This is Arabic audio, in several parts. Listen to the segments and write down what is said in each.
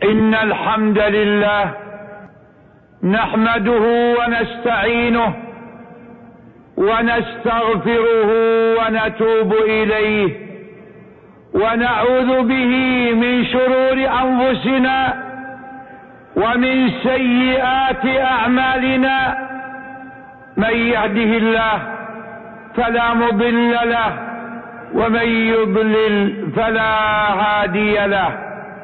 إن الحمد لله نحمده ونستعينه ونستغفره ونتوب إليه ونعوذ به من شرور أنفسنا ومن سيئات أعمالنا. من يهده الله فلا مضل له ومن يضلل فلا هادي له.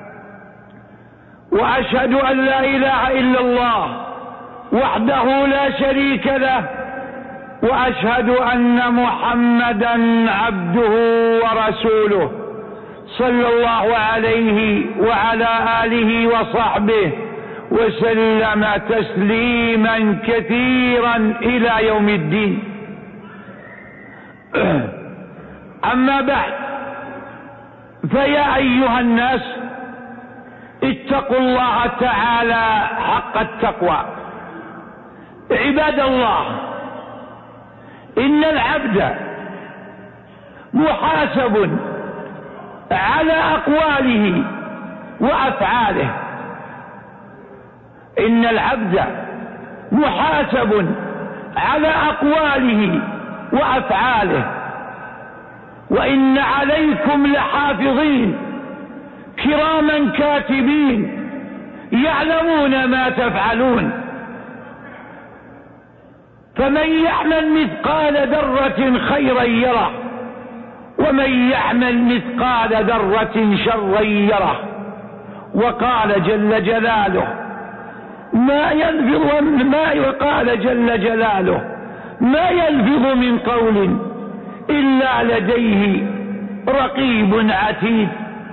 وأشهد أن لا إله إلا الله وحده لا شريك له، وأشهد أن محمدا عبده ورسوله صلى الله عليه وعلى آله وصحبه وسلم تسليما كثيرا إلى يوم الدين. أما بعد، فيا أيها الناس اتقوا الله تعالى حق التقوى. عباد الله، إن العبد محاسب على أقواله وأفعاله. إن العبد محاسب على أقواله وأفعاله. وإن عليكم لحافظين كراما كاتبين يعلمون ما تفعلون. فمن يعمل مثقال ذرة خيرا يره، ومن يعمل مثقال ذرة شرا يره. وقال جل جلاله ما يلفظ من قول إلا لديه رقيب عتيد.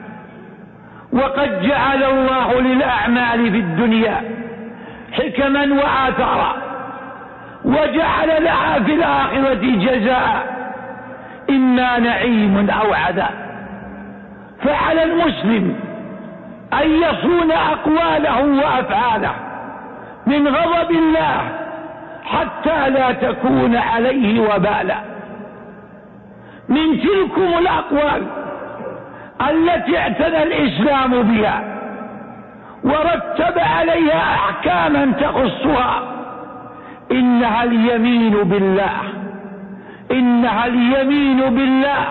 وقد جعل الله للأعمال في الدنيا حكما وآثارا، وجعل لها في الآخرة جزاء، إما نعيم أو عذاب. فعلى المسلم أن يصون أقواله وأفعاله من غضب الله حتى لا تكون عليه وبالا. من تلكم الأقوال التي اعتنى الإسلام بها ورتب عليها أحكاما تخصها إنها اليمين بالله. إنها اليمين بالله.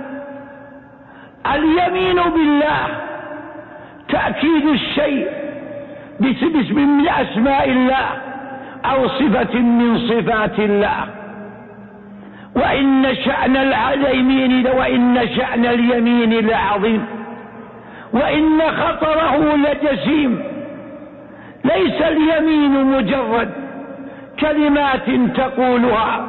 اليمين بالله تأكيد الشيء باسم من أسماء الله أو صفة من صفات الله. وإن شأن اليمين لعظيم، وإن خطره لجسيم. ليس اليمين مجرد كلمات تقولها،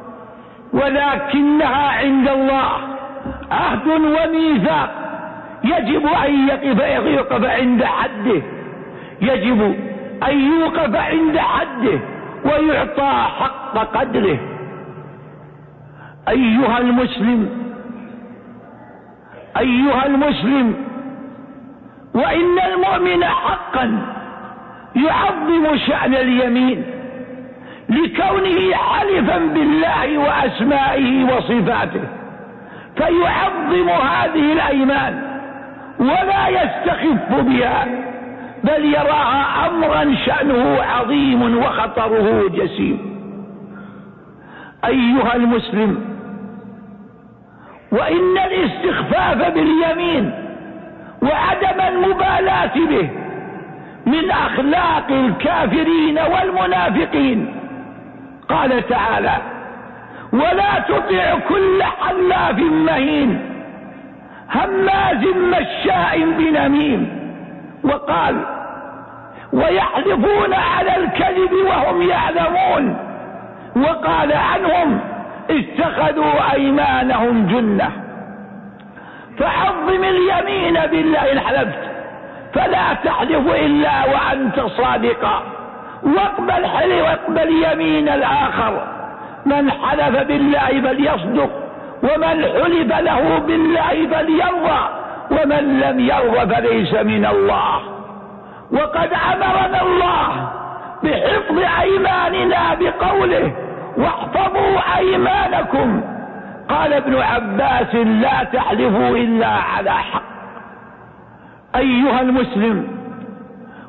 ولكنها عند الله عهد وميثاق يجب أن يقف عند حده. يجب أن يوقف عند حده ويعطى حق قدره. أيها المسلم، وإن المؤمن حقا يعظم شأن اليمين لكونه حلفا بالله وأسمائه وصفاته، فيعظم هذه الأيمان ولا يستخف بها، بل يراها أمرا شأنه عظيم وخطره جسيم. أيها المسلم، وإن الاستخفاف باليمين وعدم المبالاة به من أخلاق الكافرين والمنافقين. قال تعالى ولا تطع كل حلاف مهين هماز مشاء بنميم. وقال ويحلفون على الكذب وهم يعلمون. وقال عنهم اتخذوا أيمانهم جنة. فعظم اليمين بالله إن حلفت، فلا تحلف إلا وأنت صادقا، واقبل يمين الآخر. من حلف بالله فليصدق، ومن حلف له بالله فليرضى، ومن لم يرضى فليس من الله. وقد أمرنا الله بحفظ أيماننا بقوله واحفظوا أيمانكم. قال ابن عباس لا تحلفوا إلا على حق. أيها المسلم،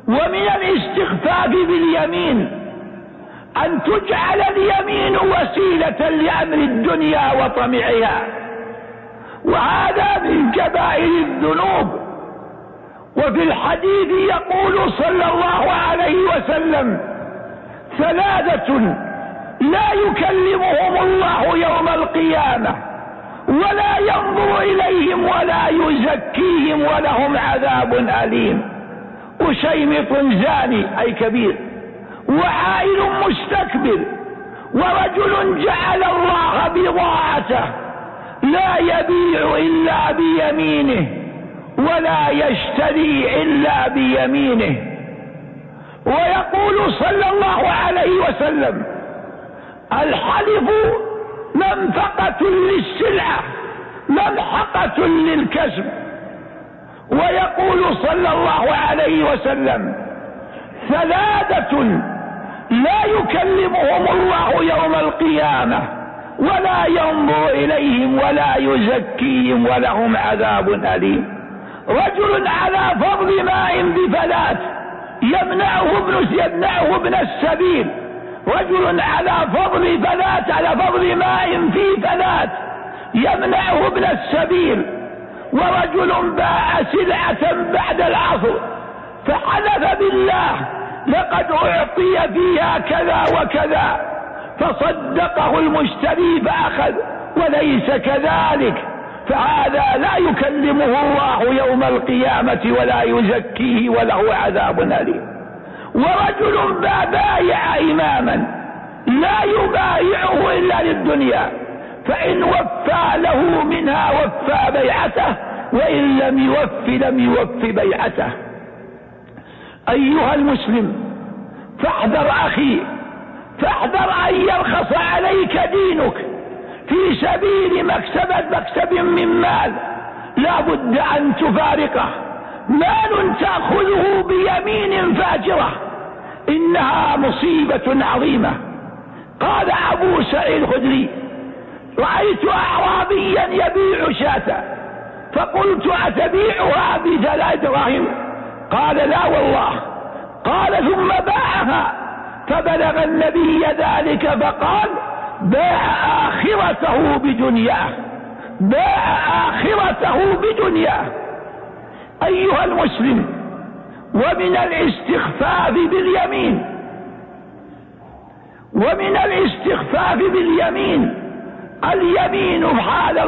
ومن الاستخفاف باليمين أن تجعل اليمين وسيلة لأمر الدنيا وطمعها، وهذا من كبائر الذنوب. وفي الحديث يقول صلى الله عليه وسلم: ثلاثة لا يكلمهم الله يوم القيامة ولا ينظر إليهم ولا يزكيهم ولهم عذاب أليم: وشيمط زاني أي كبير، وعائل مستكبر، ورجل جعل الله بضاعته لا يبيع إلا بيمينه ولا يشتري إلا بيمينه. ويقول صلى الله عليه وسلم: الحلف منفقة للسلعة ممحقة للكسب. ويقول صلى الله عليه وسلم: ثلاثة لا يكلمهم الله يوم القيامة ولا ينظر إليهم ولا يزكيهم ولهم عذاب أليم: رجل على فضل ماء بفلاة يمنعه ابن السبيل، رجل على فضل فلاة، على فضل ماء في فلاة يمنعه ابن السبيل، ورجل باع سلعة بعد العصر فحلف بالله: لقد أعطي فيها كذا وكذا، فصدقه المشتري فأخذ وليس كذلك، فهذا لا يكلمه الله يوم القيامة ولا يزكيه وله عذاب أليم. ورجل بايع إماما لا يبايعه إلا للدنيا، فإن وفى له منها وفى بيعته، وإن لم يوف بيعته. أيها المسلم، فاحذر أخي، فاحذر أن يرخص عليك دينك في سبيل مكسب من مال لا بد أن تفارقه، مال تأخذه بيمين فاجرة، إنها مصيبة عظيمة. قال أبو سعيد الخدري: رأيت أعرابيا يبيع شاة فقلت: أتبيعها ب3 دراهم؟ قال: لا والله. قال: ثم باعها فبلغ النبي ذلك فقال: باع آخرته بدنياه، باع آخرته بدنياه. أيها المسلم، ومن الاستخفاف باليمين اليمين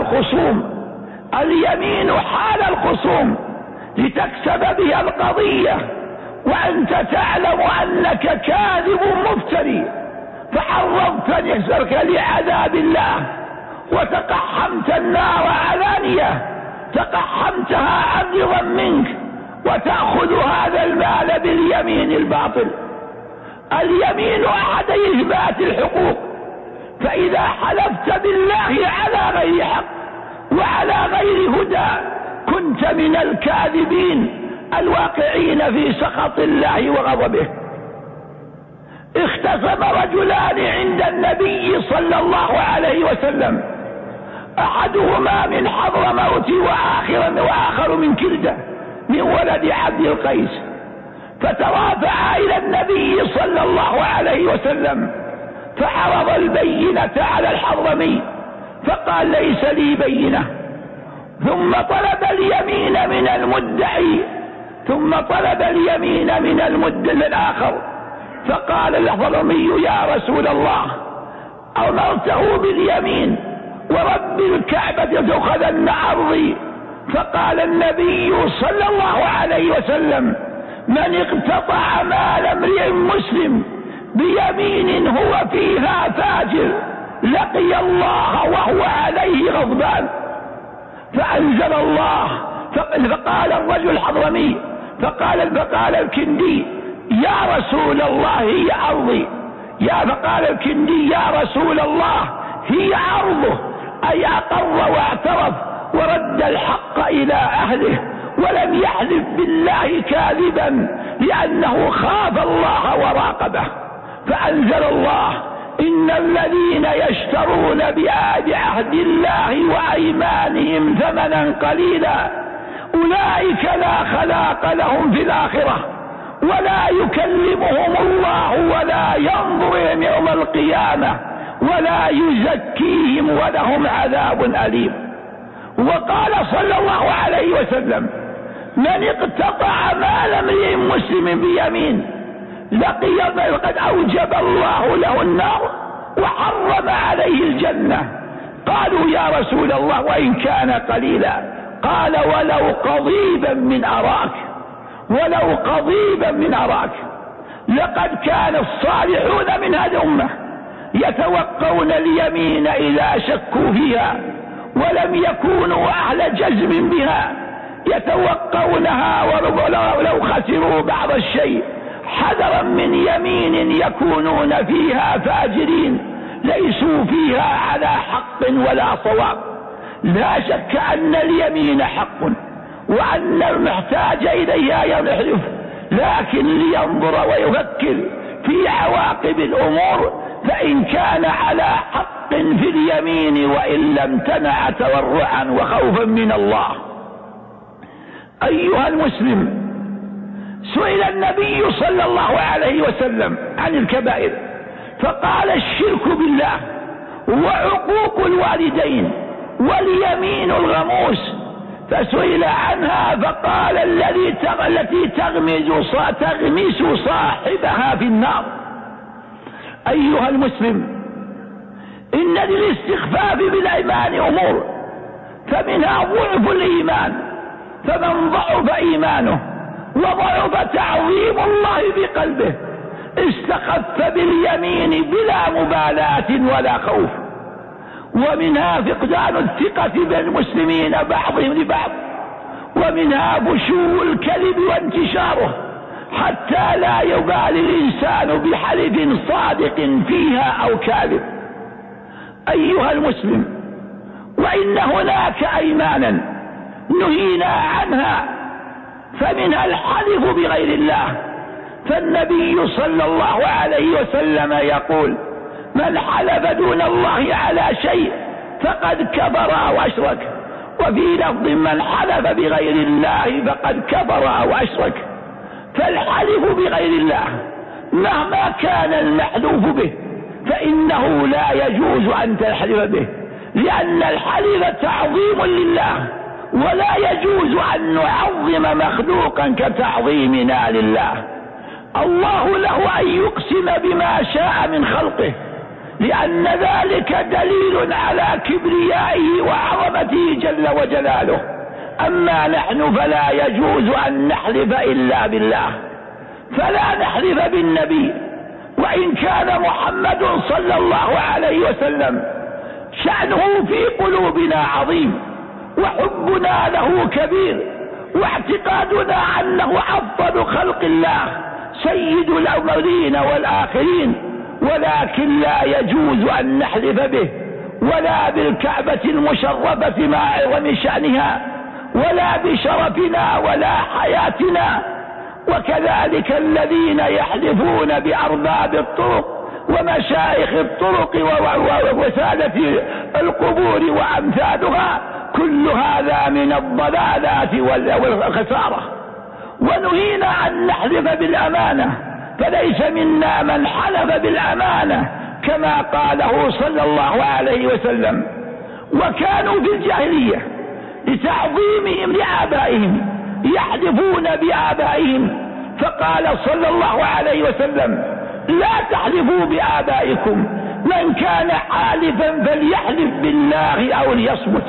حال الخصوم لتكسب بها القضية وأنت تعلم أنك كاذب مفتري، فعرضت نفسك لعذاب الله وتقحمت النار علانية، تقحمتها عرضا منك، وتأخذ هذا المال باليمين الباطل. اليمين أحد إثبات الحقوق، فإذا حلفت بالله على غير حق وعلى غير هدى كنت من الكاذبين الواقعين في سخط الله وغضبه. اختصم رجلان عند النبي صلى الله عليه وسلم، أحدهما من حضرموت وآخر من كلدة من ولد عبد القيس، فترافعا إلى النبي صلى الله عليه وسلم فعرض البينة على الحضرمي فقال: ليس لي بينة. ثم طلب اليمين من المدعي، ثم طلب اليمين من المدعي الآخر، فقال الحضرمي: يا رسول الله، أمرته باليمين ورب الكعبة تأخذن أرضي. فقال النبي صلى الله عليه وسلم: من اقتطع مال امرئ مسلم بيمين هو فيها فاجر لقي الله وهو عليه غضبان. فأنزل الله، فقال الرجل الحضرمي، فقال الكندي: يا رسول الله هي أرضي. فقال الكندي: يا رسول الله هي أرضه، أي أقر واعترف ورد الحق إلى أهله ولم يحلف بالله كاذبا لأنه خاف الله وراقبه. فأنزل الله: إن الذين يشترون بعهد الله وأيمانهم ثمنا قليلا أولئك لا خلاق لهم في الآخرة ولا يكلمهم الله ولا ينظرهم يوم القيامة ولا يزكيهم ولهم عذاب أليم. وقال صلى الله عليه وسلم: من اقتطع مال امرئ مسلم بيمين لقي قد أوجب الله له النار وحرم عليه الجنة. قالوا: يا رسول الله وإن كان قليلا؟ قال: ولو قضيبا من أراك، ولو قضيبا من أراك. لقد كان الصالحون من هذه الأمة يتوقون اليمين إذا شكوا فيها ولم يكونوا أهل جزم بها، يتوقونها ولو خسروا بعض الشيء حذرا من يمين يكونون فيها فاجرين ليسوا فيها على حق ولا صواب. لا شك أن اليمين حق وأن المحتاج إليها يحلف، لكن لينظر ويفكر في عواقب الأمور، فإن كان على حق في اليمين وإن لم تنع تورعا وخوفا من الله. أيها المسلم، سئل النبي صلى الله عليه وسلم عن الكبائر فقال: الشرك بالله وعقوق الوالدين واليمين الغموس. فسئل عنها فقال: التي تغمس صاحبها في النار. أيها المسلم، إن للاستخفاف بالأيمان أمور، فمنها ضعف الإيمان، فمن ضعف إيمانه وضعف تعظيم الله بقلبه استخف باليمين بلا مبالاة ولا خوف. ومنها فقدان الثقة بين المسلمين بعضهم لبعض، ومنها فشو الكذب وانتشاره حتى لا يبالي الإنسان بحلف صادق فيها أو كاذب. أيها المسلم، وإن هناك أيمانا نهينا عنها، فمنها الحلف بغير الله، فالنبي صلى الله عليه وسلم يقول: من حلف دون الله على شيء فقد كفر أو أشرك. وفي لفظ: من حلف بغير الله فقد كفر أو أشرك. فالحلف بغير الله مهما كان المحلوف به فإنه لا يجوز أن تحلف به، لأن الحلف تعظيم لله، ولا يجوز أن نعظم مخلوقا كتعظيمنا لله. الله له أن يقسم بما شاء من خلقه، لأن ذلك دليل على كبريائه وعظمته جل وجلاله. أما نحن فلا يجوز أن نحلف إلا بالله، فلا نحلف بالنبي، وإن كان محمد صلى الله عليه وسلم شأنه في قلوبنا عظيم، وحبنا له كبير، واعتقادنا أنه أفضل خلق الله سيد الأولين والآخرين، ولكن لا يجوز أن نحلف به ولا بالكعبة المشرفة مع عظم شأنها ولا بشرفنا ولا حياتنا. وكذلك الذين يحلفون بأرباب الطرق ومشايخ الطرق وسادة القبور وأمثالها، كل هذا من الضلالات والخسارة. ونهينا أن نحلف بالأمانة، فليس منا من حلف بالأمانة كما قاله صلى الله عليه وسلم. وكانوا في الجاهلية لتعظيمهم لآبائهم يحلفون بآبائهم، فقال صلى الله عليه وسلم: لا تحلفوا بآبائكم، من كان حالفا فليحلف بالله أو ليصمت.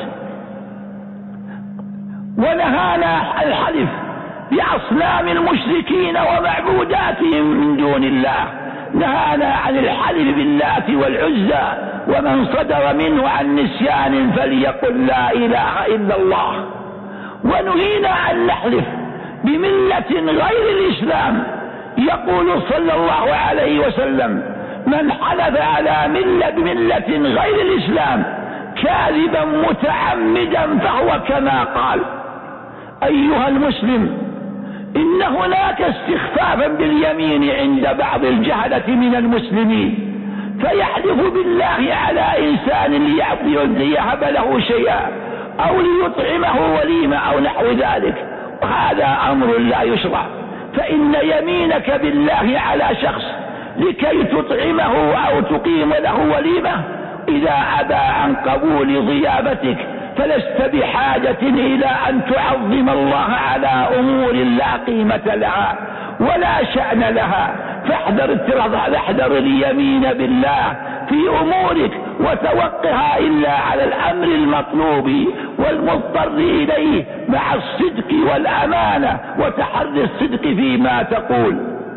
ونهانا الحلف بأصنام المشركين ومعبوداتهم من دون الله، نهانا عن الحلف باللات والعزى، ومن صدر منه عن نسيان فليقل لا إله إلا الله. ونهينا أن نحلف بملة غير الإسلام، يقول صلى الله عليه وسلم: من حلف على ملة غير الإسلام كاذبا متعمدا فهو كما قال. أيها المسلم، إن هناك استخفافا باليمين عند بعض الجهلة من المسلمين، فيحلف بالله على إنسان ليهب له شيئا أو ليطعمه وليمة أو نحو ذلك، وهذا أمر لا يشرع، فإن يمينك بالله على شخص لكي تطعمه أو تقيم له وليمة إذا أبى عن قبول ضيافتك فلست بحاجة إلى أن تعظم الله على أمور لا قيمة لها ولا شأن لها. فاحذر اليمين بالله في أمورك وتوقها إلا على الأمر المطلوب والمضطر إليه مع الصدق والأمانة وتحري الصدق فيما تقول.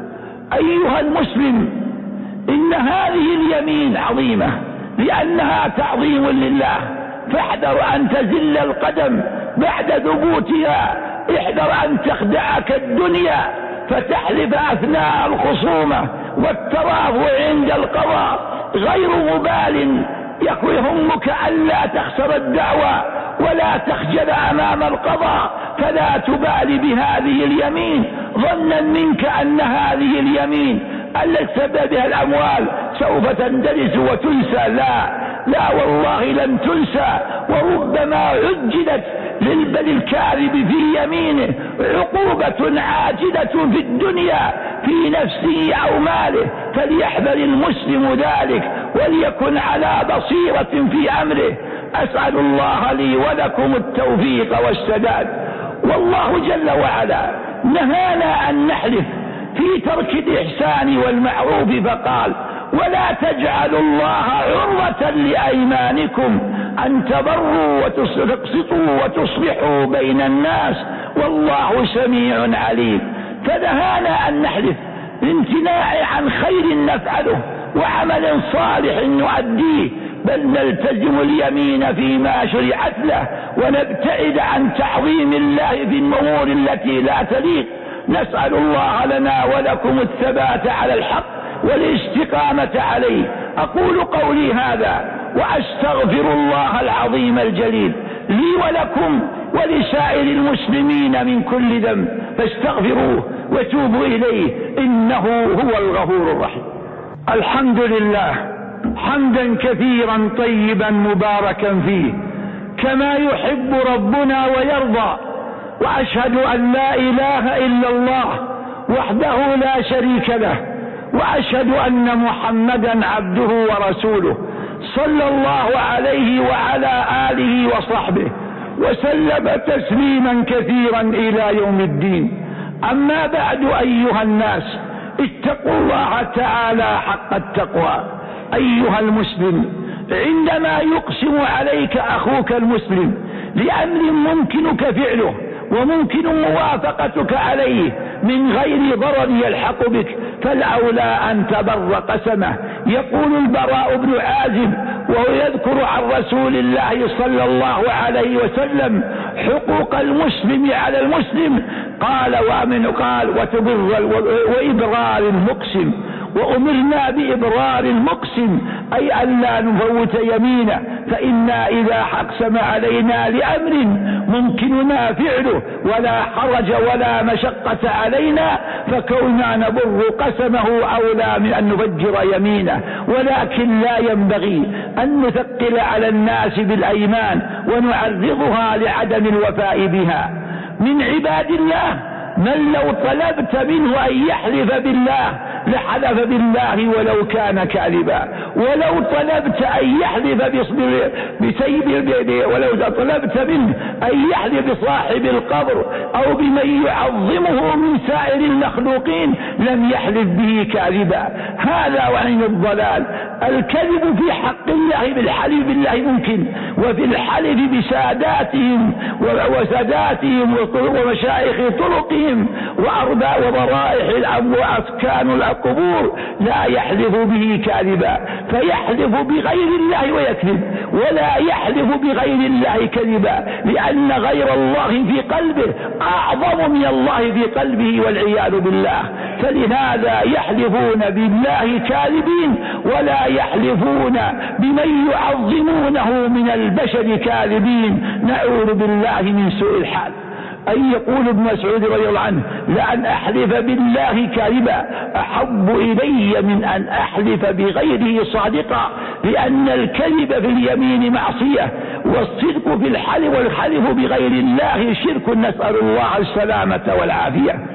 أيها المسلم، إن هذه اليمين عظيمة لأنها تعظيم لله، فاحذر أن تزل القدم بعد ثبوتها. احذر أن تخدعك الدنيا فتحلف أثناء الخصومة والترافع عند القضاء غير مبال، يهمك ألا تخسر الدعوة ولا تخجل أمام القضاء، فلا تبالي بهذه اليمين ظنا منك أن هذه اليمين التي سببها الأموال سوف تندرس وتنسى. لا والله لم تنسى، وربما عجلت للبل الكاذب في يمينه عقوبة عاجلة في الدنيا في نفسه أو ماله. فليحذر المسلم ذلك وليكن على بصيرة في أمره. أسأل الله لي ولكم التوفيق والسداد. والله جل وعلا نهانا أن نحلف في ترك الإحسان والمعروف فقال: ولا تجعلوا الله عرضة لأيمانكم أن تبروا وتقسطوا وتصلحوا بين الناس والله سميع عليم. فنهانا أن نحلف لامتناع عن خير نفعله وعمل صالح نؤديه، بل نلتزم اليمين فيما شرعت له ونبتعد عن تعظيم الله في الأمور التي لا تليق. نسأل الله لنا ولكم الثبات على الحق والاستقامة عليه. أقول قولي هذا وأستغفر الله العظيم الجليل لي ولكم ولسائر المسلمين من كل ذنب، فاستغفروه وتوبوا إليه إنه هو الغفور الرحيم. الحمد لله حمدا كثيرا طيبا مباركا فيه كما يحب ربنا ويرضى، وأشهد أن لا إله إلا الله وحده لا شريك له، وأشهد أن محمدا عبده ورسوله صلى الله عليه وعلى آله وصحبه وسلم تسليما كثيرا إلى يوم الدين. أما بعد أيها الناس، اتقوا الله تعالى حق التقوى. أيها المسلم، عندما يقسم عليك أخوك المسلم لأمر ممكنك فعله وممكن موافقتك عليه من غير ضرر يلحق بك، فالأولى أن تبر قسمه. يقول البراء بن عازب وهو يذكر عن رسول الله صلى الله عليه وسلم حقوق المسلم على المسلم، قال وإبرار المقسم، وأمرنا بإبرار المقسم أي ألا نفوت يمينه، فإنا إذا أقسم علينا لأمر ممكننا فعله ولا حرج ولا مشقة علينا فكوننا نبر قسمه أولى من أن نفجر يمينه. ولكن لا ينبغي أن نثقل على الناس بالأيمان ونعرضها لعدم الوفاء بها. من عباد الله من لو طلبت منه أن يحلف بالله لحلف بالله ولو كان كاذبا، ولو طلبت أن يحلف ولو طلبت منه أن يحلف بصاحب القبر أو بمن يعظمه من سائر المخلوقين لم يحلف به كاذبا. هذا وعين الضلال. الكذب في حق الله بالحلف بالله ممكن، وفي الحلف بساداتهم وساداتهم ومشايخ طرقهم وضرائح وأسكان القبور لا يحلف به كاذبا، فيحلف بغير الله ويكذب، ولا يحلف بغير الله كذبا، لأن غير الله في قلبه أعظم من الله في قلبه والعياذ بالله. فلهذا يحلفون بالله كاذبين ولا يحلفون بمن يعظمونه من البشر كاذبين، نعوذ بالله من سوء الحال. أن يقول ابن مسعود رضي الله عنه: لأن أحلف بالله كاذبا أحب إلي من أن أحلف بغيره صادقا، لأن الكذب في اليمين معصية، والصدق في الحلف والحلف بغير الله شرك، نسأل الله السلامة والعافية.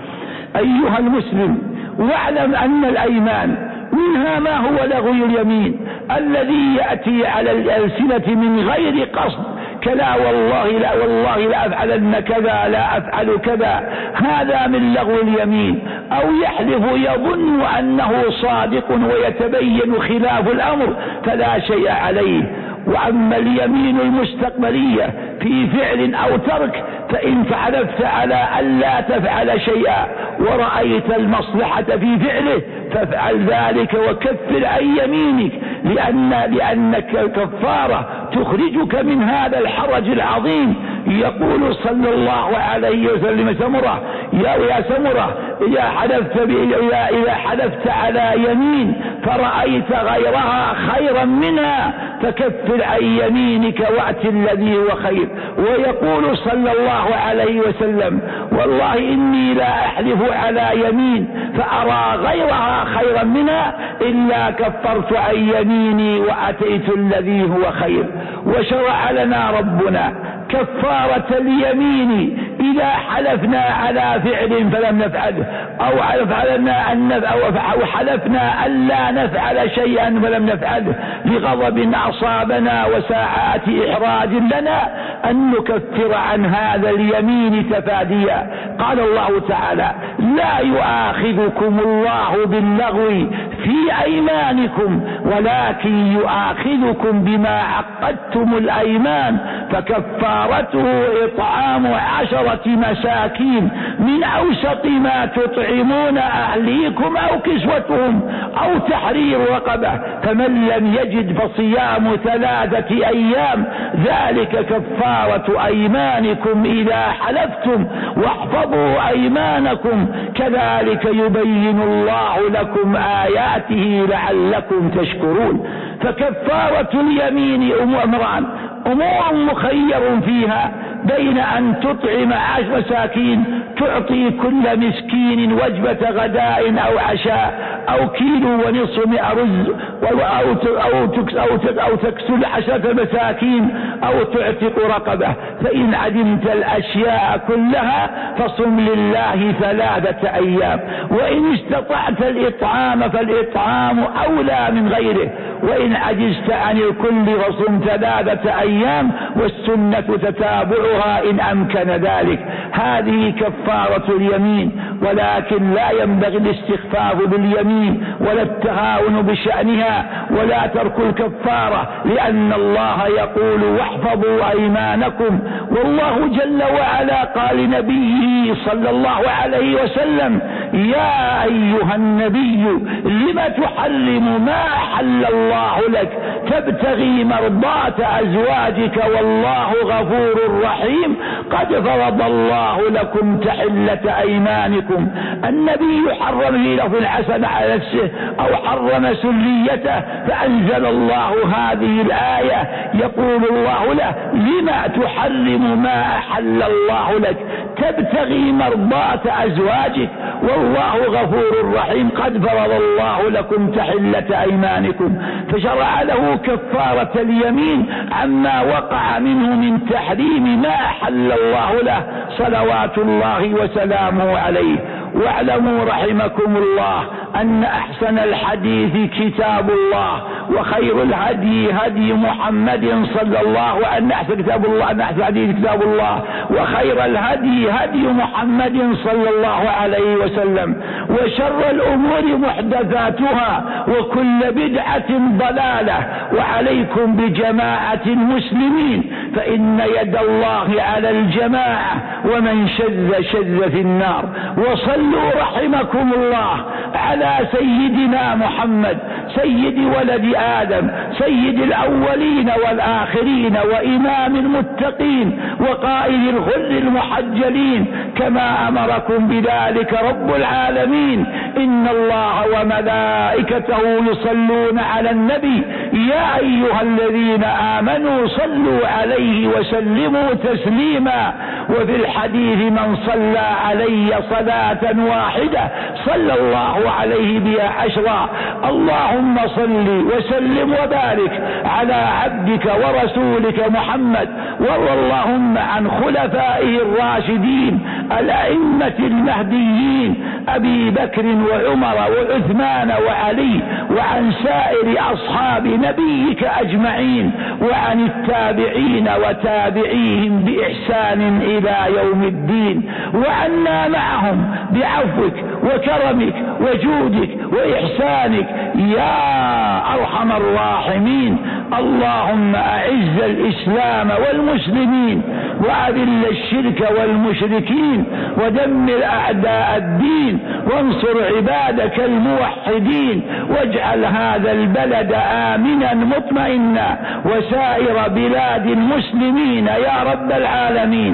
أيها المسلم، واعلم أن الأيمان منها ما هو لغو اليمين الذي يأتي على الألسنة من غير قصد، كلا والله لا والله لا أفعلن كذا لا أفعل كذا، هذا من لغو اليمين. أو يحلف يظن أنه صادق ويتبين خلاف الأمر فلا شيء عليه. وأما اليمين المستقبلية في فعل أو ترك، فإن حلفت على ألا تفعل شيئا ورأيت المصلحة في فعله فافعل ذلك وكفر عن يمينك، لأنك الكفارة تخرجك من هذا الحرج العظيم. يقول صلى الله عليه وسلم سمرة: يا سمرة، إذا حلفت على يمين فرأيت غيرها خيرا منها فكفر عن يمينك وأت الذي هو خير. ويقول صلى الله عليه وسلم: والله إني لا أحلف على يمين فأرى غيرها خيرا منها إلا كفرت عن يميني وأتيت الذي هو خير. وشرع لنا ربنا كفارة اليمين إذا حلفنا على فعل فلم نفعله، أو حلفنا ألا نفعل شيئا فلم نفعله لغضب أصابنا وساعات إحراج لنا، أن نكفر عن هذا اليمين تفاديا. قال الله تعالى: لا يؤاخذكم الله باللغو في أيمانكم ولكن يؤاخذكم بما عقدتم الأيمان، فكفارته إطعام 10 مساكين من أوسط ما تطعمون أهليكم أو كسوتهم أو تحرير رقبة، فمن لم يجد فصيام 3 أيام، ذلك كفارة أيمانكم إذا حلفتم، واحفظوا أيمانكم، كذلك يبين الله لكم آياته لعلكم تشكرون. فكفارة اليمين أمور مخير فيها بين أن تطعم 10 مساكين، تعطي كل مسكين وجبة غداء أو عشاء، أو 1.5 كيلو رز، أو تكسل 10 مساكين، أو تعتق رقبة. فإن عدمت الأشياء كلها فصم لله 3 أيام، وإن استطعت الإطعام فالإطعام أولى من غيره، وإن عجزت عن الكل فصم 3 أيام، والسنة تتابعها إن أمكن ذلك. هذه كفارة اليمين، ولكن لا ينبغي الاستخفاف باليمين ولا التهاون بشأنها ولا ترك الكفارة، لأن الله يقول: واحفظوا أيمانكم. والله جل وعلا قال لنبيه صلى الله عليه وسلم: يا أيها النبي لم تحرم ما أحل الله لك تبتغي مرضات أزواجك والله غفور رحيم، قد فرض الله لكم تحلة أيمانكم. النبي حرم له الحسن على نفسه أو حرم سريته، فأنزل الله هذه الآية يقول الله له: لما تحرم ما أحل الله لك تبتغي مرضات أزواجك والله غفور رحيم، قد فرض الله لكم تحلة أيمانكم. فشرع له كفارة اليمين عما وقع منه من تحريم ما أحل الله له صلوات الله وسلامه عليه. واعلموا رحمكم الله أن أحسن الحديث كتاب الله، وخير الهدي هدي محمد صلى الله عليه وسلم. أحسن كتاب الله، أن أحسن الحديث كتاب الله، وخير الهدي هدي محمد صلى الله عليه وسلم، وشر الأمور محدثاتها، وكل بدعة ضلالة. وعليكم بجماعة المسلمين، فإن يد الله على الجماعة، ومن شذ شذ في النار. وصلوا رحمكم الله على سيدنا محمد سيد ولد آدم، سيد الأولين والآخرين، وإمام المتقين، وقائد الغر المحجلين، كما أمركم بذلك رب العالمين. إن الله وملائكته يصلون على النبي، يا أيها الذين آمنوا صلوا عليه وسلموا تسليما. وفي الحديث: من صلى علي صلاة واحدة صلى الله عليه بها 10. اللهم صل وسلم وبارك على عبدك ورسولك محمد، وارض اللهم عن خلفائه الراشدين الأئمة المهديين أبي بكر وعمر وعثمان وعلي وعن سائر أصحاب نبيك أجمعين وعن التابعين وتابعيهم بإحسان إلى يوم الدين وعنا معهم بعفوك وكرمك وجودك وإحسانك يا أرحم الراحمين. اللهم أعز الإسلام والمسلمين وأذل الشرك والمشركين ودمر أعداء الدين وانصر عبادك الموحدين واجعل هذا البلد آمنا مطمئنا وسائر بلاد المسلمين يا رب العالمين.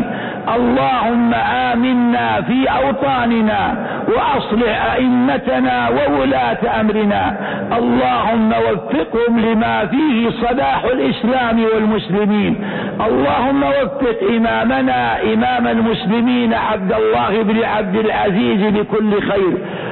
اللهم آمنا في أوطاننا وأصلح أئمتنا وولاة أمرنا. اللهم وفقهم لما فيه صلاح الإسلام والمسلمين. اللهم وفق إمامنا إمام المسلمين عبد الله بن عبد العزيز بكل خير.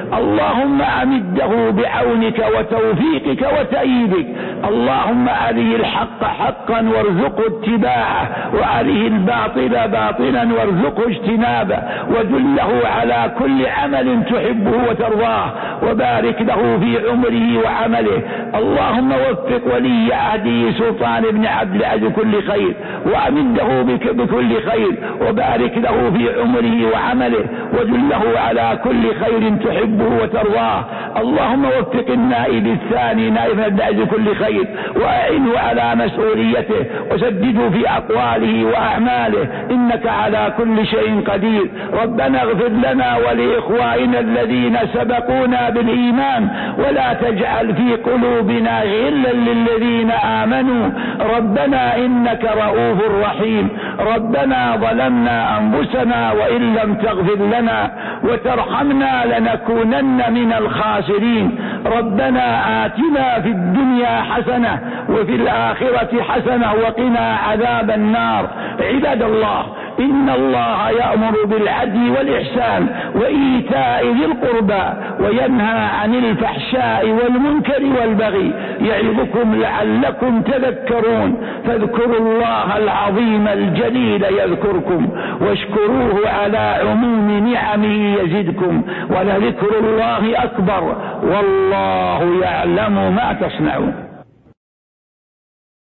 اللهم أمده بعونك وتوفيقك وتأييدك. اللهم أريه الحق حقا وارزقه اتباعه وأريه الباطل باطلا وارزقه اجتنابه ودله على كل عمل تحبه وترضاه وبارك له في عمره وعمله. اللهم وفق ولي عهده سلطان بن عبد العزيز بكل خير وأمده بكل خير وبارك له في عمره وعمله ودله على كل خير تحبه وترضاه. اللهم وفق النائب الثاني نائب عبد العزيز بكل خير وأعنه على مسؤوليته وسدده في أقواله وأعماله إنك على كل شيء قدير. ربنا اغفر لنا ولإخواننا الذين سبقونا بالإيمان ولا تجعل في قلوبنا غلا للذين آمنوا ربنا إنك رؤوف رحيم. ربنا ظلمنا أنفسنا وإن لم تغفر لنا وترحمنا لنكونن من الخاسرين. ربنا آتنا في الدنيا حسنة وفي الآخرة حسنة وقنا عذاب النار. عباد الله إن الله يأمر بالعدل والإحسان وإيتاء ذي القربى وينهى عن الفحشاء والمنكر والبغي يعظكم لعلكم تذكرون. فاذكروا الله العظيم الجليل يذكركم واشكروه على عموم نعمه يزدكم ولذكر الله أكبر والله يعلم ما تصنعون.